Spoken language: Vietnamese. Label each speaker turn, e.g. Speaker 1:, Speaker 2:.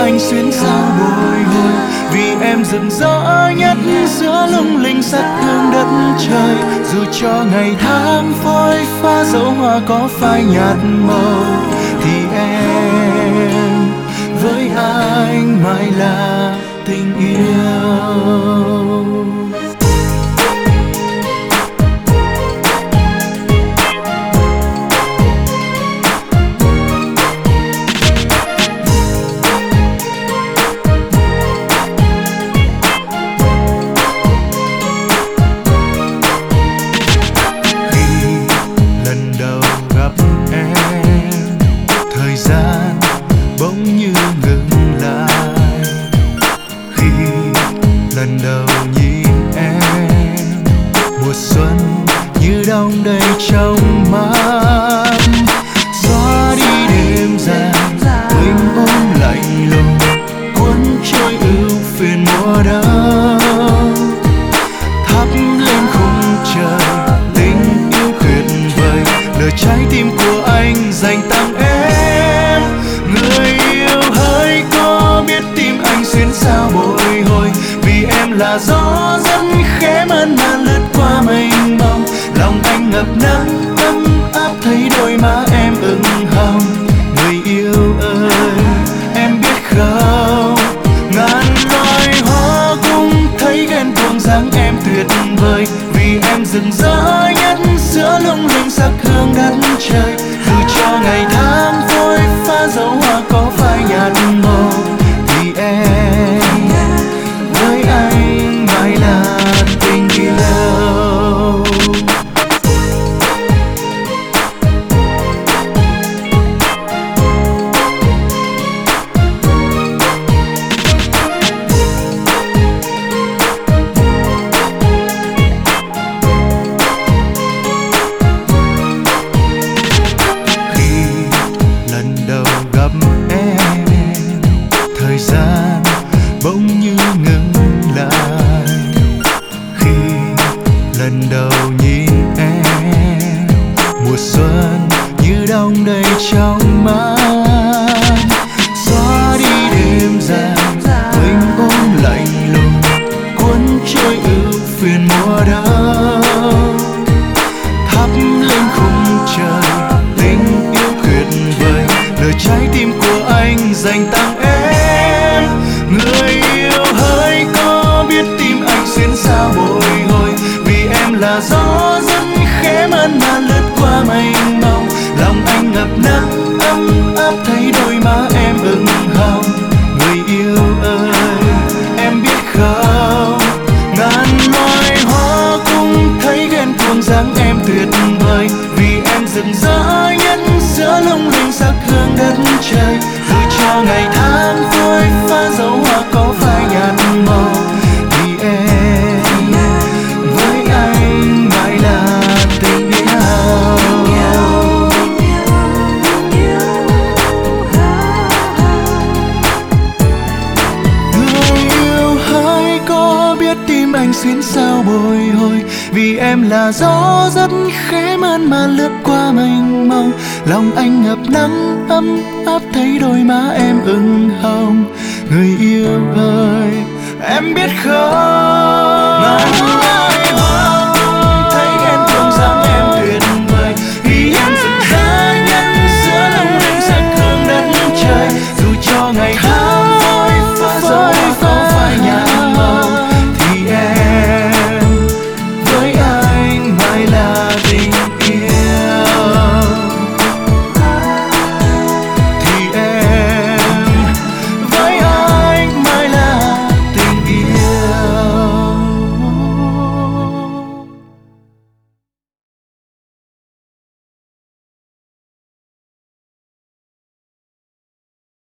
Speaker 1: anh xuyến sao bồi hồi. Vì em rực rỡ nhất giữa lung linh sắc hương đất trời. Dù cho ngày tháng phôi pha dấu hoa có phai nhạt màu, thì em với anh mãi là tình yêu. Lần đầu nhìn em, mùa xuân như đong đầy trong mắt. Xóa đi đêm dài, mênh mông lạnh lùng, cuốn trôi ưu phiền mùa đông. Thắp lên khung trời, tình yêu tuyệt vời, lời trái tim của anh dành tặng em. Người yêu hỡi có biết tim anh xuyến sao bồi hồi. Vì em là gió rất khẽ mơn man lướt qua mênh mông. Lòng anh ngập nắng ấm áp thấy đôi má em ửng hồng. Người yêu ơi em biết không, ngàn loài hoa cũng thấy ghen tuông dáng em tuyệt vời. Vì em rực rỡ nhất giữa lung linh sắc hương đất trời. Dù cho ngày tháng phôi pha dấu hoa có phai nhạt màu, thì em với anh mãi là tình yêu. Khi lần đầu gặp em, thời gian bỗng như ngừng lại. Khi lần đầu nhìn em, mùa xuân như đong đầy trong mắt. Xóa đi đêm dài, mênh mông lạnh lùng, cuốn trôi ưu phiền mùa đông. Thắp lên khung trời, tình yêu tuyệt vời, lời trái tim của anh dành tặng em. Người yêu hỡi có biết tim anh xuyến sao bồi hồi. Vì em là gió rất khẽ mơn man lướt qua mênh mông. Lòng anh ngập nắng ấm áp thấy đôi má em ửng hồng. Người yêu ơi em biết không, ngàn loài hoa cũng thấy ghen tuông dáng em tuyệt vời. Vì em rực rỡ nhất giữa lung linh sắc hương đất trời. Dù cho ngày tháng phôi pha dấu hoa có phai nhạt màu, thì em với anh mãi là tình yêu. Người yêu hỡi có biết tim anh xuyến sao bồi hồi. Vì em là gió rất khẽ mơn man lướt qua mênh mông. Lòng anh ngập nắng ấm áp thấy đôi má em ửng hồng. Người yêu ơi em biết không,